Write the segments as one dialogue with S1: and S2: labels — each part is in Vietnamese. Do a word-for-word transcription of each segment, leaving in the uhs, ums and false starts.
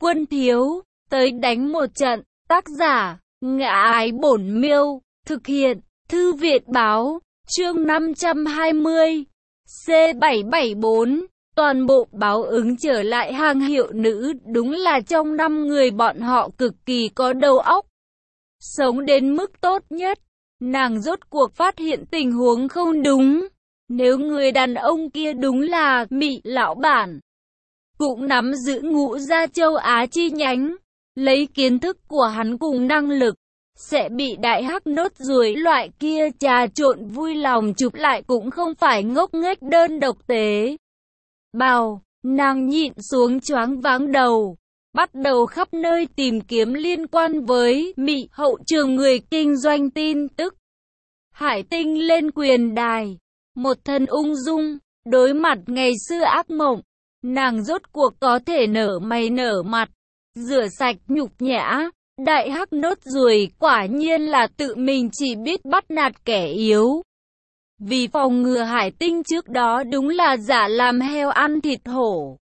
S1: Quân thiếu, tới đánh một trận. Tác giả, Ngã Ái Bổn Miêu. Thực hiện, Thư viện báo. Chương năm trăm hai mươi. C bảy bảy bốn. Toàn bộ báo ứng trở lại hàng hiệu nữ. Đúng là trong năm người bọn họ cực kỳ có đầu óc. Sống đến mức tốt nhất. Nàng rốt cuộc phát hiện tình huống không đúng. Nếu người đàn ông kia đúng là Mị lão bản, cũng nắm giữ Ngũ Gia châu Á chi nhánh, lấy kiến thức của hắn cùng năng lực, sẽ bị đại hắc nốt ruồi loại kia trà trộn vui lòng chụp lại cũng không phải ngốc nghếch đơn độc tế. Bào, nàng nhịn xuống choáng váng đầu, bắt đầu khắp nơi tìm kiếm liên quan với Mị hậu trường người kinh doanh tin tức. Hải Tinh lên quyền đài, một thân ung dung, đối mặt ngày xưa ác mộng, nàng rốt cuộc có thể nở mày nở mặt, rửa sạch nhục nhã. Đại hắc nốt ruồi quả nhiên là tự mình chỉ biết bắt nạt kẻ yếu. Vì phòng ngừa Hải Tinh trước đó đúng là giả làm heo ăn thịt hổ.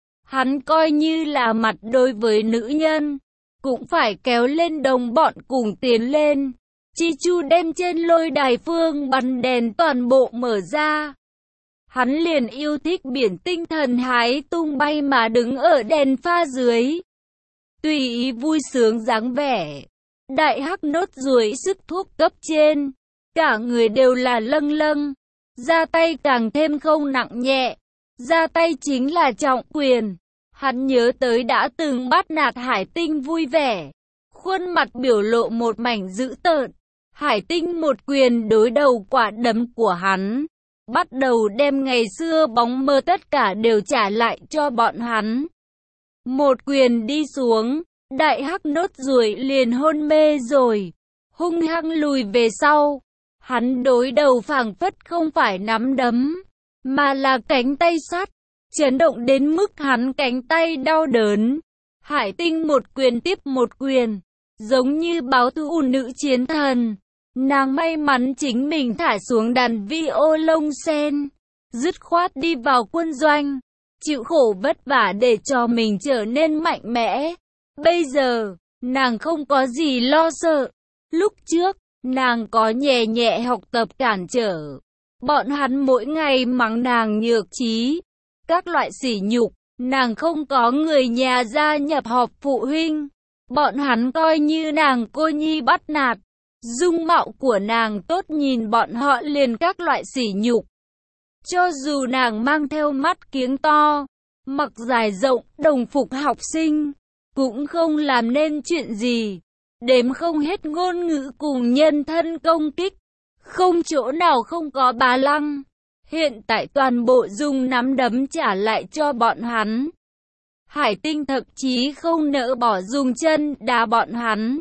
S1: Hắn coi như là mặt đối với nữ nhân, cũng phải kéo lên đồng bọn cùng tiến lên. Chi Chu đem trên lôi đài phương bắn đèn toàn bộ mở ra. Hắn liền yêu thích biển tinh thần hái tung bay mà đứng ở đèn pha dưới, tùy ý vui sướng dáng vẻ. Đại hắc nốt ruồi sức thuốc cấp trên, cả người đều là lâng lâng, ra tay càng thêm không nặng nhẹ, ra tay chính là trọng quyền. Hắn nhớ tới đã từng bắt nạt Hải Tinh vui vẻ, khuôn mặt biểu lộ một mảnh dữ tợn. Hải Tinh một quyền đối đầu quả đấm của hắn, bắt đầu đem ngày xưa bóng mơ tất cả đều trả lại cho bọn hắn. Một quyền đi xuống, đại hắc nốt ruồi liền hôn mê rồi, hung hăng lùi về sau. Hắn đối đầu phảng phất không phải nắm đấm, mà là cánh tay sắt, chấn động đến mức hắn cánh tay đau đớn. Hải Tinh một quyền tiếp một quyền, giống như báo thù nữ chiến thần. Nàng may mắn chính mình thả xuống đàn vi ô lông sen, dứt khoát đi vào quân doanh, chịu khổ vất vả để cho mình trở nên mạnh mẽ. Bây giờ, nàng không có gì lo sợ. Lúc trước, nàng có nhẹ nhẹ học tập cản trở. Bọn hắn mỗi ngày mắng nàng nhược trí, các loại sỉ nhục. Nàng không có người nhà gia nhập họp phụ huynh, bọn hắn coi như nàng cô nhi bắt nạt. Dung mạo của nàng tốt nhìn bọn họ liền các loại sỉ nhục. Cho dù nàng mang theo mắt kiếng to, mặc dài rộng, đồng phục học sinh, cũng không làm nên chuyện gì. Đếm không hết ngôn ngữ cùng nhân thân công kích, không chỗ nào không có bá lăng. Hiện tại toàn bộ dùng nắm đấm trả lại cho bọn hắn. Hải Tinh thậm chí không nỡ bỏ dùng chân đá bọn hắn.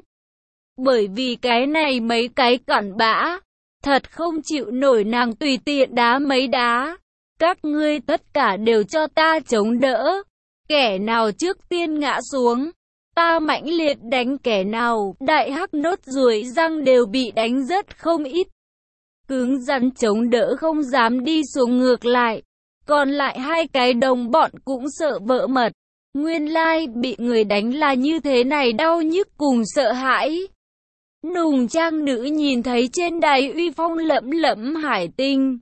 S1: Bởi vì cái này mấy cái cặn bã, thật không chịu nổi nàng tùy tiện đá mấy đá. Các ngươi tất cả đều cho ta chống đỡ. Kẻ nào trước tiên ngã xuống, ta mãnh liệt đánh kẻ nào. Đại hắc nốt ruồi răng đều bị đánh rất không ít. Cứng rắn chống đỡ không dám đi xuống, ngược lại. Còn lại hai cái đồng bọn cũng sợ vỡ mật. Nguyên lai bị người đánh là như thế này, đau nhức cùng sợ hãi. Nùng trang nữ nhìn thấy trên đài uy phong lẫm lẫm Hải Tinh,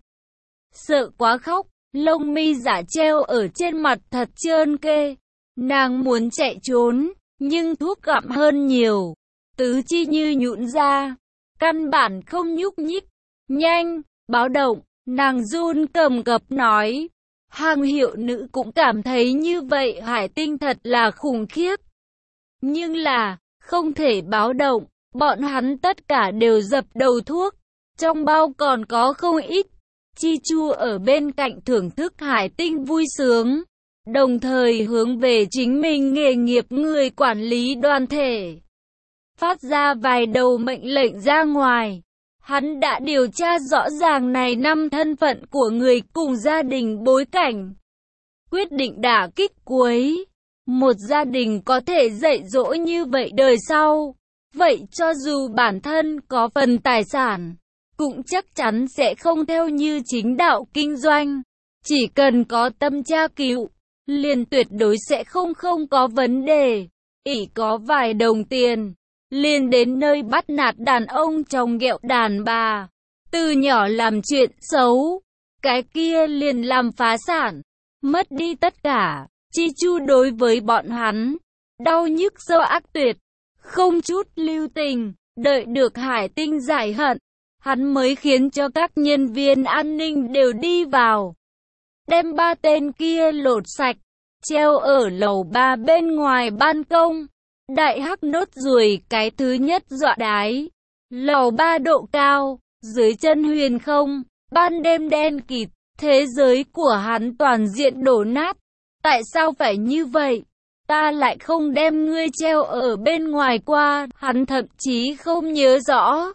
S1: sợ quá khóc, lông mi giả treo ở trên mặt thật trơn kê. Nàng muốn chạy trốn, nhưng thuốc gặm hơn nhiều, tứ chi như nhũn ra, căn bản không nhúc nhích. Nhanh, báo động, nàng run cầm cập nói. Hàng hiệu nữ cũng cảm thấy như vậy, Hải Tinh thật là khủng khiếp. Nhưng là, không thể báo động. Bọn hắn tất cả đều dập đầu thuốc, trong bao còn có không ít. Chi Chu ở bên cạnh thưởng thức Hải Tinh vui sướng, đồng thời hướng về chính mình nghề nghiệp người quản lý đoàn thể, phát ra vài đầu mệnh lệnh ra ngoài. Hắn đã điều tra rõ ràng này năm thân phận của người cùng gia đình bối cảnh, quyết định đả kích cuối. Một gia đình có thể dạy dỗ như vậy đời sau, vậy cho dù bản thân có phần tài sản, cũng chắc chắn sẽ không theo như chính đạo kinh doanh. Chỉ cần có tâm tra cứu, liền tuyệt đối sẽ không không có vấn đề. Ỷ có vài đồng tiền, liền đến nơi bắt nạt đàn ông trong ghẹo đàn bà. Từ nhỏ làm chuyện xấu, cái kia liền làm phá sản, mất đi tất cả. Chi Chu đối với bọn hắn, đau nhức sâu ác tuyệt, không chút lưu tình, đợi được Hải Tinh giải hận, hắn mới khiến cho các nhân viên an ninh đều đi vào. Đem ba tên kia lột sạch, treo ở lầu ba bên ngoài ban công. Đại hắc nốt ruồi cái thứ nhất dọa đái. Lầu ba độ cao, dưới chân huyền không, ban đêm đen kịt, thế giới của hắn toàn diện đổ nát. Tại sao phải như vậy? Ta lại không đem ngươi treo ở bên ngoài qua, hắn thậm chí không nhớ rõ.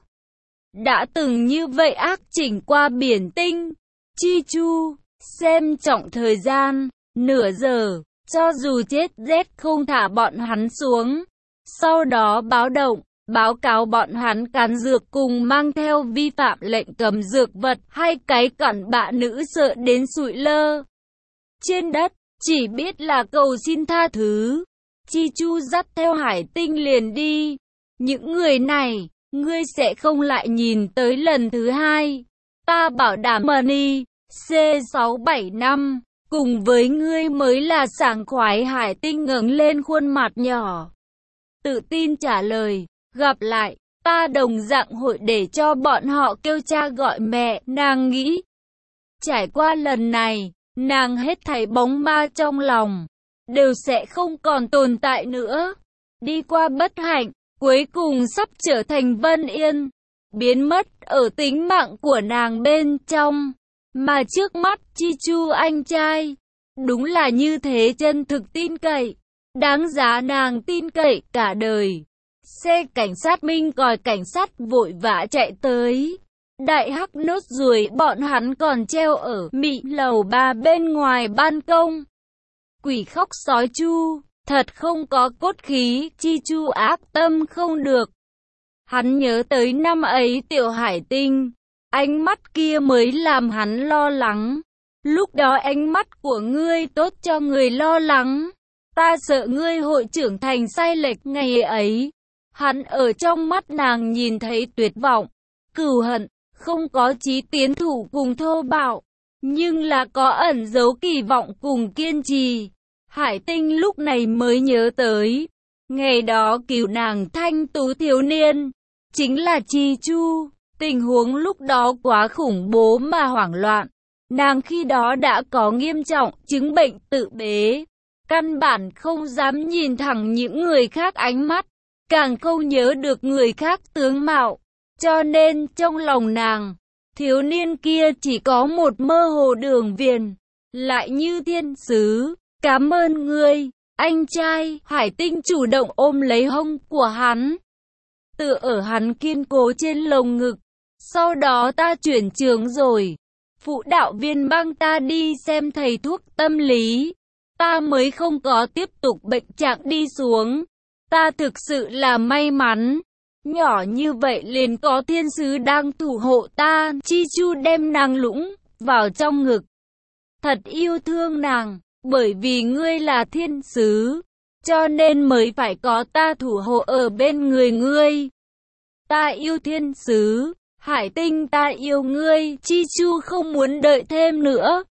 S1: Đã từng như vậy ác chỉnh qua biển tinh. Chi Chu, xem trọng thời gian, nửa giờ, cho dù chết rét không thả bọn hắn xuống. Sau đó báo động, báo cáo bọn hắn cắn dược cùng mang theo vi phạm lệnh cấm dược vật hay cái cặn bạ nữ sợ đến sụi lơ. Trên đất, chỉ biết là cầu xin tha thứ. Chi Chu dắt theo Hải Tinh liền đi. Những người này, ngươi sẽ không lại nhìn tới lần thứ hai. Ta bảo đảm money, C sáu bảy năm, cùng với ngươi mới là sảng khoái. Hải Tinh ngẩng lên khuôn mặt nhỏ, tự tin trả lời, gặp lại, ta đồng dạng hội để cho bọn họ kêu cha gọi mẹ. Nàng nghĩ, trải qua lần này, nàng hết thảy bóng ma trong lòng, đều sẽ không còn tồn tại nữa. Đi qua bất hạnh, cuối cùng sắp trở thành Vân Yên, biến mất ở tính mạng của nàng bên trong. Mà trước mắt Chi Chu anh trai, đúng là như thế chân thực tin cậy, đáng giá nàng tin cậy cả đời. Xe cảnh sát minh còi cảnh sát vội vã chạy tới. Đại hắc nốt ruồi bọn hắn còn treo ở mị lầu ba bên ngoài ban công. Quỷ khóc sói chu, thật không có cốt khí. Chi Chu ác tâm không được. Hắn nhớ tới năm ấy Tiểu Hải Tinh, ánh mắt kia mới làm hắn lo lắng. Lúc đó ánh mắt của ngươi tốt cho người lo lắng. Ta sợ ngươi hội trưởng thành sai lệch. Ngày ấy, hắn ở trong mắt nàng nhìn thấy tuyệt vọng, cừu hận, không có chí tiến thủ cùng thô bạo, nhưng là có ẩn dấu kỳ vọng cùng kiên trì. Hải Tinh lúc này mới nhớ tới, ngày đó cứu nàng thanh tú thiếu niên, chính là Chi Chu. Tình huống lúc đó quá khủng bố mà hoảng loạn. Nàng khi đó đã có nghiêm trọng chứng bệnh tự bế, căn bản không dám nhìn thẳng những người khác ánh mắt, càng không nhớ được người khác tướng mạo. Cho nên trong lòng nàng, thiếu niên kia chỉ có một mơ hồ đường viền, lại như thiên sứ. Cảm ơn ngươi, anh trai. Hải Tinh chủ động ôm lấy hông của hắn, tựa ở hắn kiên cố trên lồng ngực. Sau đó ta chuyển trường rồi, phụ đạo viên mang ta đi xem thầy thuốc tâm lý, ta mới không có tiếp tục bệnh trạng đi xuống. Ta thực sự là may mắn, nhỏ như vậy liền có thiên sứ đang thủ hộ ta. Chi Chu đem nàng lũng vào trong ngực, thật yêu thương nàng, bởi vì ngươi là thiên sứ, cho nên mới phải có ta thủ hộ ở bên người ngươi. Ta yêu thiên sứ, Hải Tinh, ta yêu ngươi. Chi Chu không muốn đợi thêm nữa,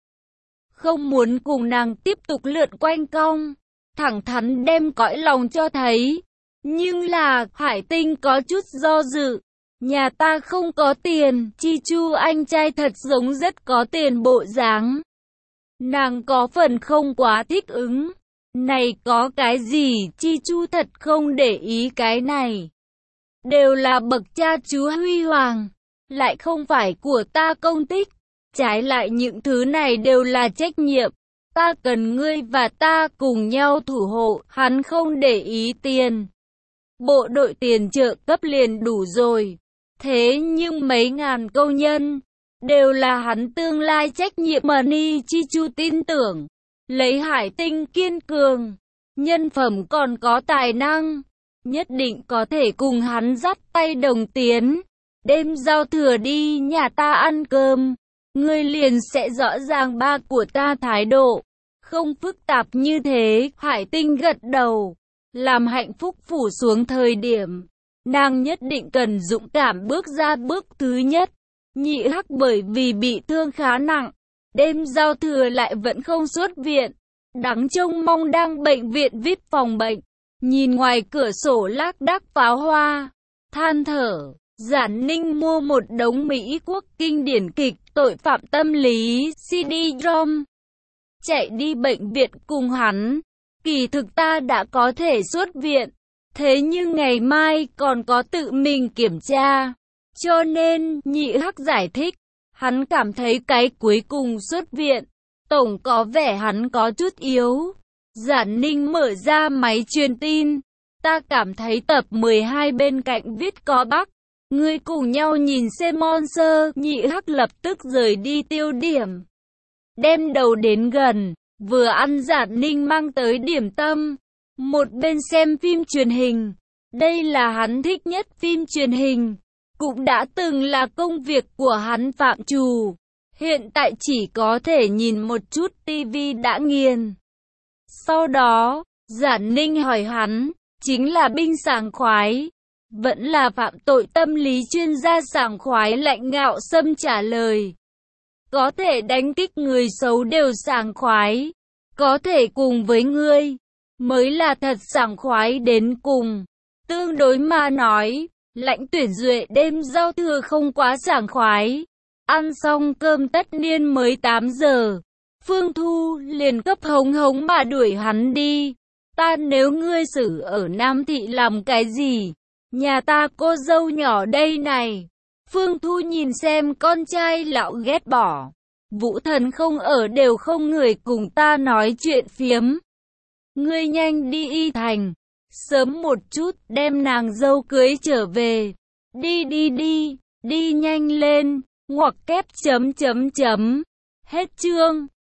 S1: không muốn cùng nàng tiếp tục lượn quanh cong, thẳng thắn đem cõi lòng cho thấy. Nhưng là, Hải Tinh có chút do dự. Nhà ta không có tiền. Chi Chu anh trai thật giống rất có tiền bộ dáng. Nàng có phần không quá thích ứng. Này có cái gì? Chi Chu thật không để ý cái này. Đều là bậc cha chú huy hoàng, lại không phải của ta công tích. Trái lại những thứ này đều là trách nhiệm. Ta cần ngươi và ta cùng nhau thủ hộ. Hắn không để ý tiền. Bộ đội tiền trợ cấp liền đủ rồi. Thế nhưng mấy ngàn công nhân, đều là hắn tương lai trách nhiệm. Money. Chi Chu tin tưởng, lấy Hải Tinh kiên cường, nhân phẩm còn có tài năng, nhất định có thể cùng hắn dắt tay đồng tiến. Đêm giao thừa đi nhà ta ăn cơm, ngươi liền sẽ rõ ràng ba của ta thái độ. Không phức tạp như thế, Hải Tinh gật đầu. Làm hạnh phúc phủ xuống thời điểm, nàng nhất định cần dũng cảm bước ra bước thứ nhất. Nhị Hắc bởi vì bị thương khá nặng, đêm giao thừa lại vẫn không xuất viện. Đáng trông mong đang bệnh viện vê i pê phòng bệnh, nhìn ngoài cửa sổ lác đác pháo hoa, than thở. Giản Ninh mua một đống Mỹ Quốc kinh điển kịch tội phạm tâm lý xê đê-ROM, chạy đi bệnh viện cùng hắn. Kỳ thực ta đã có thể xuất viện, thế nhưng ngày mai còn có tự mình kiểm tra. Cho nên, Nhị Hắc giải thích, hắn cảm thấy cái cuối cùng xuất viện, tổng có vẻ hắn có chút yếu. Giản Ninh mở ra máy truyền tin. Ta cảm thấy tập mười hai bên cạnh viết có bug. Ngươi cùng nhau nhìn xem Monster. Nhị Hắc lập tức rời đi tiêu điểm, đem đầu đến gần, vừa ăn Giản Ninh mang tới điểm tâm, một bên xem phim truyền hình. Đây là hắn thích nhất phim truyền hình, cũng đã từng là công việc của hắn phạm trù. Hiện tại chỉ có thể nhìn một chút tivi đã nghiền. Sau đó, Giản Ninh hỏi hắn, chính là binh sảng khoái, vẫn là phạm tội tâm lý chuyên gia sảng khoái? Lạnh ngạo Sâm trả lời, có thể đánh kích người xấu đều sảng khoái, có thể cùng với ngươi, mới là thật sảng khoái đến cùng. Tương đối mà nói, Lãnh Tuyển Duệ đêm giao thừa không quá sảng khoái. Ăn xong cơm tất niên mới tám giờ, Phương Thu liền cấp hống hống mà đuổi hắn đi. Ta nếu ngươi xử ở Nam Thị làm cái gì? Nhà ta cô dâu nhỏ đây này. Phương Thu nhìn xem con trai lão ghét bỏ. Vũ Thần không ở đều không người cùng ta nói chuyện phiếm. Ngươi nhanh đi Y Thành, sớm một chút đem nàng dâu cưới trở về. Đi đi đi, đi nhanh lên. Ngoặc kép chấm chấm chấm. Hết chương.